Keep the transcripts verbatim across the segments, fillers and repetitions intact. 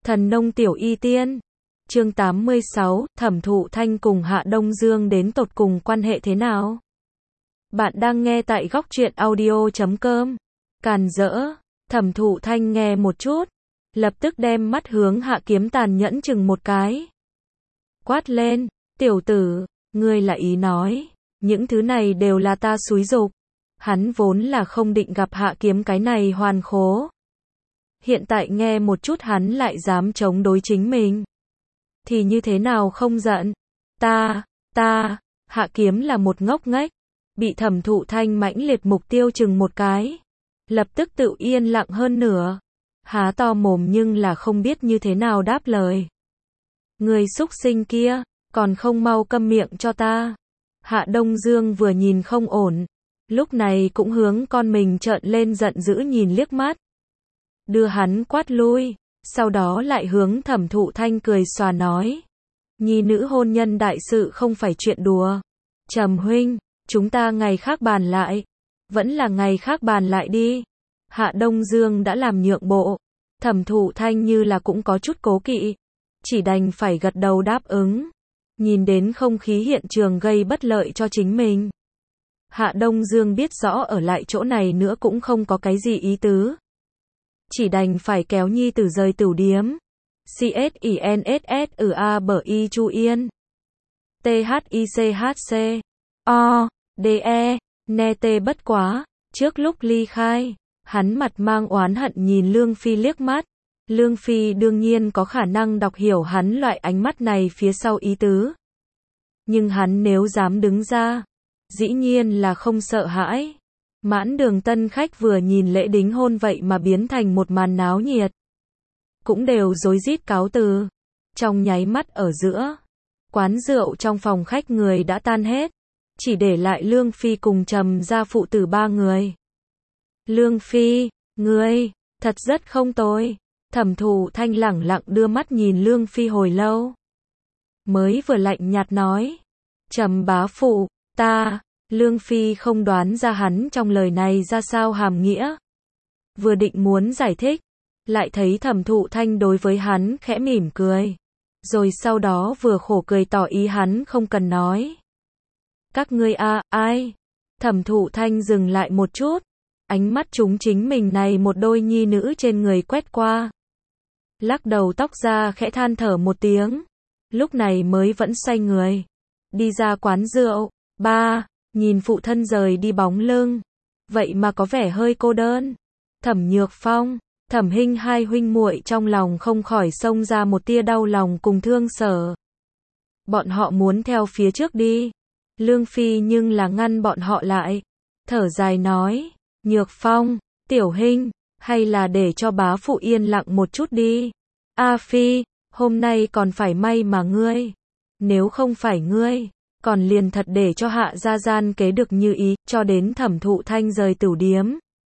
Thần nông tiểu y tiên. Chương tám mươi sáu, Thẩm Thụ Thanh cùng Hạ Đông Dương đến tột cùng quan hệ thế nào? Bạn đang nghe tại góc truyện audio chấm com. Càn rỡ, Thẩm Thụ Thanh nghe một chút, lập tức đem mắt hướng Hạ Kiếm tàn nhẫn chừng một cái. Quát lên, tiểu tử, ngươi là ý nói, những thứ này đều là ta xúi giục. Hắn vốn là không định gặp Hạ Kiếm cái này hoàn khố. Hiện tại nghe một chút hắn lại dám chống đối chính mình. Thì như thế nào không giận? Ta, ta, Hạ Kiếm là một ngốc nghếch, bị Thẩm Thụ Thanh mãnh liệt mục tiêu chừng một cái. Lập tức tự yên lặng hơn nửa. Há to mồm nhưng là không biết như thế nào đáp lời. Người xúc sinh kia, còn không mau câm miệng cho ta. Hạ Đông Dương vừa nhìn không ổn. Lúc này cũng hướng con mình trợn lên giận dữ nhìn liếc mắt. Đưa hắn quát lui, sau đó lại hướng Thẩm Thụ Thanh cười xòa nói. Nhi nữ hôn nhân đại sự không phải chuyện đùa. Trầm huynh, chúng ta ngày khác bàn lại. Vẫn là ngày khác bàn lại đi. Hạ Đông Dương đã làm nhượng bộ. Thẩm Thụ Thanh như là cũng có chút cố kỵ. Chỉ đành phải gật đầu đáp ứng. Nhìn đến không khí hiện trường gây bất lợi cho chính mình. Hạ Đông Dương biết rõ ở lại chỗ này nữa cũng không có cái gì ý tứ. Chỉ đành phải kéo nhi tử rời tửu điếm. C S I N S S U A B I Chu Yên. T H I C H C. O. D E. Nè tê bất quá. Trước lúc ly khai, hắn mặt mang oán hận nhìn Lương Phi liếc mắt. Lương Phi đương nhiên có khả năng đọc hiểu hắn loại ánh mắt này phía sau ý tứ. Nhưng hắn nếu dám đứng ra, dĩ nhiên là không sợ hãi. Mãn đường tân khách vừa nhìn lễ đính hôn vậy mà biến thành một màn náo nhiệt. Cũng đều rối rít cáo từ. Trong nháy mắt ở giữa, quán rượu trong phòng khách người đã tan hết. Chỉ để lại Lương Phi cùng Trầm gia phụ tử ba người. Lương Phi, ngươi, thật rất không tồi. Thẩm Thụ Thanh lẳng lặng đưa mắt nhìn Lương Phi hồi lâu. Mới vừa lạnh nhạt nói. Trầm bá phụ, ta, Lương Phi không đoán ra hắn trong lời này ra sao hàm nghĩa. Vừa định muốn giải thích, lại thấy Thẩm Thụ Thanh đối với hắn khẽ mỉm cười. Rồi sau đó vừa khổ cười tỏ ý hắn không cần nói. Các ngươi a, à, ai? Thẩm Thụ Thanh dừng lại một chút. Ánh mắt chúng chính mình này một đôi nhi nữ trên người quét qua. Lắc đầu tóc ra khẽ than thở một tiếng. Lúc này mới vẫn xoay người. Đi ra quán rượu. Ba, nhìn phụ thân rời đi bóng lưng. Vậy mà có vẻ hơi cô đơn. Thẩm Nhược Phong, Thẩm Hinh hai huynh muội trong lòng không khỏi xông ra một tia đau lòng cùng thương sở. Bọn họ muốn theo phía trước đi. Lương Phi nhưng là ngăn bọn họ lại. Thở dài nói. Nhược Phong, Tiểu Hinh, hay là để cho bá phụ yên lặng một chút đi. A Phi, hôm nay còn phải may mà ngươi. Nếu không phải ngươi, còn liền thật để cho Hạ gia gian kế được như ý, cho đến Thẩm Thụ Thanh rời tửu điếm.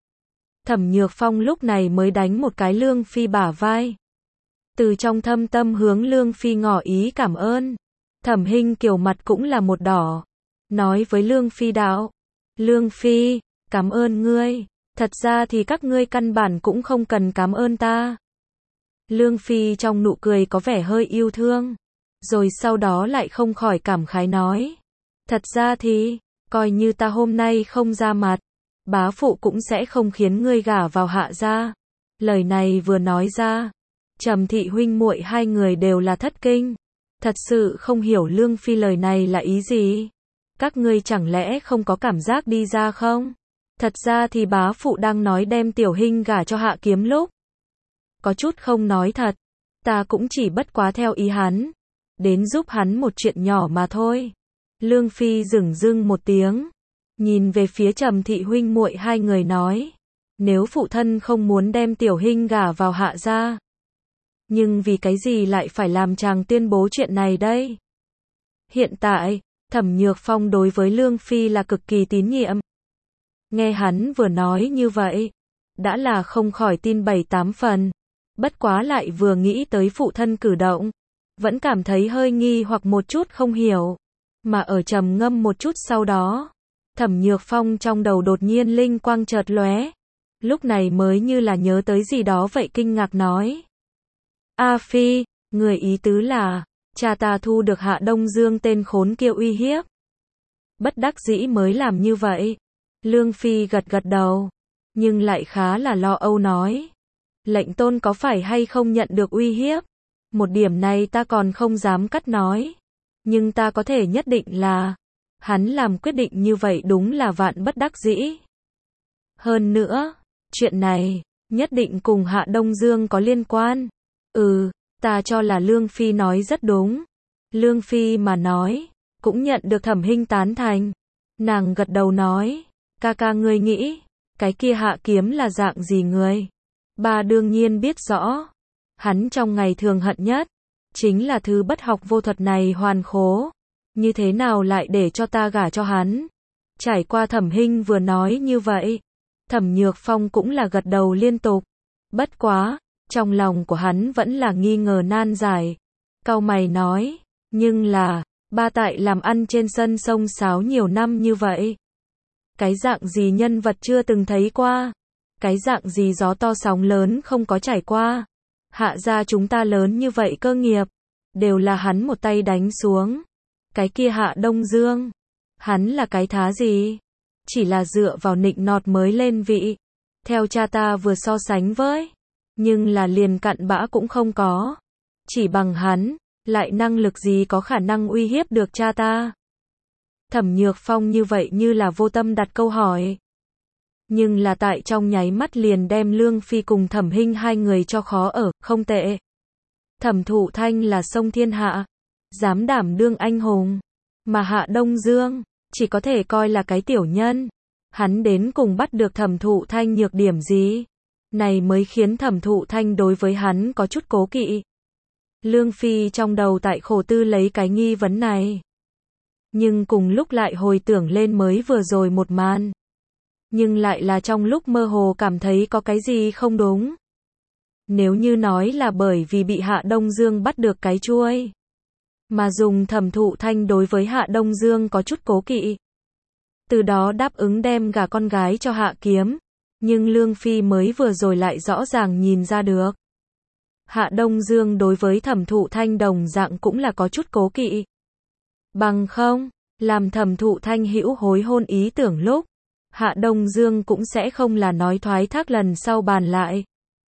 Thẩm Nhược Phong lúc này mới đánh một cái Lương Phi bả vai. Từ trong thâm tâm hướng Lương Phi ngỏ ý cảm ơn. Thẩm Hinh kiểu mặt cũng là một đỏ. Nói với Lương Phi đạo. Lương Phi, cảm ơn ngươi. Thật ra thì các ngươi căn bản cũng không cần cảm ơn ta. Lương Phi trong nụ cười có vẻ hơi yêu thương. Rồi sau đó lại không khỏi cảm khái nói. Thật ra thì, coi như ta hôm nay không ra mặt, bá phụ cũng sẽ không khiến ngươi gả vào Hạ gia. Lời này vừa nói ra, Trầm thị huynh muội hai người đều là thất kinh. Thật sự không hiểu Lương Phi lời này là ý gì. Các ngươi chẳng lẽ không có cảm giác đi ra không? Thật ra thì bá phụ đang nói đem Tiểu Hinh gả cho Hạ Kiếm lúc. Có chút không nói thật. Ta cũng chỉ bất quá theo ý hắn. Đến giúp hắn một chuyện nhỏ mà thôi. Lương Phi dửng dưng một tiếng. Nhìn về phía Trầm thị huynh muội hai người nói. Nếu phụ thân không muốn đem Tiểu Hinh gả vào Hạ gia. Nhưng vì cái gì lại phải làm chàng tuyên bố chuyện này đây? Hiện tại, Thẩm Nhược Phong đối với Lương Phi là cực kỳ tín nhiệm. Nghe hắn vừa nói như vậy, đã là không khỏi tin bảy tám phần. Bất quá lại vừa nghĩ tới phụ thân cử động, vẫn cảm thấy hơi nghi hoặc một chút không hiểu. Mà ở trầm ngâm một chút sau đó, Thẩm Nhược Phong trong đầu đột nhiên linh quang chợt lóe. Lúc này mới như là nhớ tới gì đó vậy kinh ngạc nói. A Phi, người ý tứ là, cha ta thu được Hạ Đông Dương tên khốn kia uy hiếp. Bất đắc dĩ mới làm như vậy. Lương Phi gật gật đầu, nhưng lại khá là lo âu nói. Lệnh tôn có phải hay không nhận được uy hiếp? Một điểm này ta còn không dám cắt nói. Nhưng ta có thể nhất định là, hắn làm quyết định như vậy đúng là vạn bất đắc dĩ. Hơn nữa, chuyện này, nhất định cùng Hạ Đông Dương có liên quan. Ừ, ta cho là Lương Phi nói rất đúng. Lương Phi mà nói, cũng nhận được Thẩm Hinh tán thành. Nàng gật đầu nói, ca ca ngươi nghĩ, cái kia Hạ Kiếm là dạng gì người? Bà đương nhiên biết rõ. Hắn trong ngày thường hận nhất, chính là thứ bất học vô thuật này hoàn khố. Như thế nào lại để cho ta gả cho hắn? Trải qua Thẩm Hinh vừa nói như vậy, Thẩm Nhược Phong cũng là gật đầu liên tục. Bất quá, trong lòng của hắn vẫn là nghi ngờ nan giải. Cau mày nói, nhưng là, ba tại làm ăn trên sân sông sáo nhiều năm như vậy. Cái dạng gì nhân vật chưa từng thấy qua? Cái dạng gì gió to sóng lớn không có trải qua? Hạ gia chúng ta lớn như vậy cơ nghiệp, đều là hắn một tay đánh xuống. Cái kia Hạ Đông Dương, hắn là cái thá gì? Chỉ là dựa vào nịnh nọt mới lên vị. Theo cha ta vừa so sánh với, nhưng là liền cặn bã cũng không có. Chỉ bằng hắn, lại năng lực gì có khả năng uy hiếp được cha ta? Thẩm Nhược Phong như vậy như là vô tâm đặt câu hỏi. Nhưng là tại trong nháy mắt liền đem Lương Phi cùng Thẩm Hinh hai người cho khó ở, không tệ. Thẩm Thụ Thanh là sông thiên hạ, dám đảm đương anh hùng. Mà Hạ Đông Dương, chỉ có thể coi là cái tiểu nhân. Hắn đến cùng bắt được Thẩm Thụ Thanh nhược điểm gì? Này mới khiến Thẩm Thụ Thanh đối với hắn có chút cố kỵ. Lương Phi trong đầu tại khổ tư lấy cái nghi vấn này. Nhưng cùng lúc lại hồi tưởng lên mới vừa rồi một màn. Nhưng lại là trong lúc mơ hồ cảm thấy có cái gì không đúng. Nếu như nói là bởi vì bị Hạ Đông Dương bắt được cái chuôi, mà dùng Thẩm Thụ Thanh đối với Hạ Đông Dương có chút cố kỵ. Từ đó đáp ứng đem gả con gái cho Hạ Kiếm. Nhưng Lương Phi mới vừa rồi lại rõ ràng nhìn ra được. Hạ Đông Dương đối với Thẩm Thụ Thanh đồng dạng cũng là có chút cố kỵ. Bằng không, làm Thẩm Thụ Thanh hữu hối hôn ý tưởng lúc, Hạ Đông Dương cũng sẽ không là nói thoái thác lần sau bàn lại,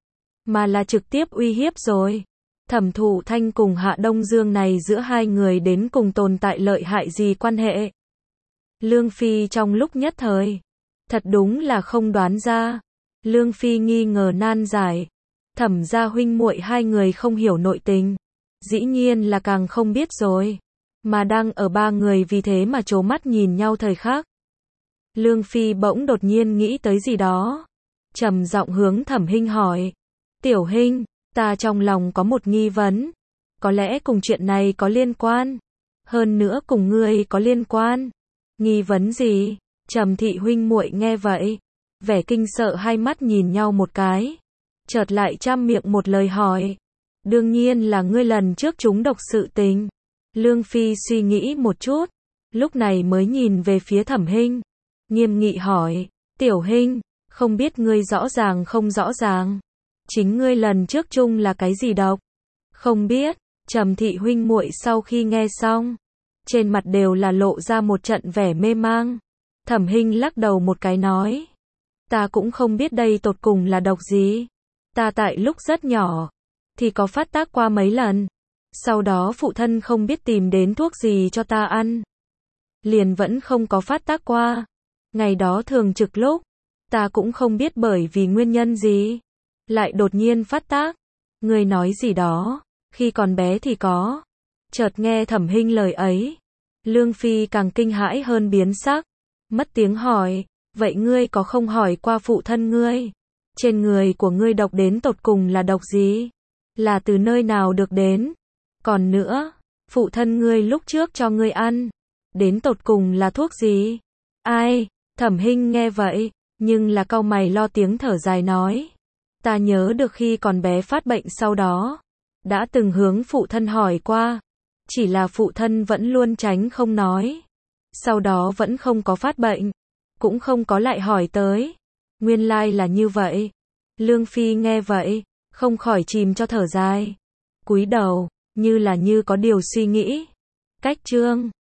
mà là trực tiếp uy hiếp rồi. Thẩm Thụ Thanh cùng Hạ Đông Dương này giữa hai người đến cùng tồn tại lợi hại gì quan hệ? Lương Phi trong lúc nhất thời, thật đúng là không đoán ra. Lương Phi nghi ngờ nan giải. Thẩm gia huynh muội hai người không hiểu nội tình, dĩ nhiên là càng không biết rồi. Mà đang ở ba người vì thế mà trố mắt nhìn nhau thời khắc. Lương Phi bỗng đột nhiên nghĩ tới gì đó. Trầm giọng hướng Thẩm Hinh hỏi. Tiểu Hinh, ta trong lòng có một nghi vấn. Có lẽ cùng chuyện này có liên quan. Hơn nữa cùng ngươi có liên quan. Nghi vấn gì? Trầm thị huynh muội nghe vậy, vẻ kinh sợ hai mắt nhìn nhau một cái. Chợt lại trăm miệng một lời hỏi. Đương nhiên là ngươi lần trước trúng độc sự tình. Lương Phi suy nghĩ một chút, lúc này mới nhìn về phía Thẩm Hinh, nghiêm nghị hỏi, Tiểu Hinh, không biết ngươi rõ ràng không rõ ràng, chính ngươi lần trước chung là cái gì độc? Không biết. Trầm thị huynh muội sau khi nghe xong, trên mặt đều là lộ ra một trận vẻ mê mang. Thẩm Hinh lắc đầu một cái nói, ta cũng không biết đây tột cùng là độc gì. Ta tại lúc rất nhỏ, thì có phát tác qua mấy lần. Sau đó phụ thân không biết tìm đến thuốc gì cho ta ăn. Liền vẫn không có phát tác qua. Ngày đó thường trực lúc, ta cũng không biết bởi vì nguyên nhân gì. Lại đột nhiên phát tác. Người nói gì đó, khi còn bé thì có. Chợt nghe Thẩm Hinh lời ấy. Lương Phi càng kinh hãi hơn biến sắc. Mất tiếng hỏi, vậy ngươi có không hỏi qua phụ thân ngươi? Trên người của ngươi độc đến tột cùng là độc gì? Là từ nơi nào được đến? Còn nữa, phụ thân ngươi lúc trước cho ngươi ăn, đến tột cùng là thuốc gì? Ai? Thẩm Hinh nghe vậy, nhưng là cau mày lo tiếng thở dài nói. Ta nhớ được khi còn bé phát bệnh sau đó, đã từng hướng phụ thân hỏi qua, chỉ là phụ thân vẫn luôn tránh không nói. Sau đó vẫn không có phát bệnh, cũng không có lại hỏi tới. Nguyên lai là như vậy. Lương Phi nghe vậy, không khỏi chìm cho thở dài. Cúi đầu, như là như có điều suy nghĩ. Cách chương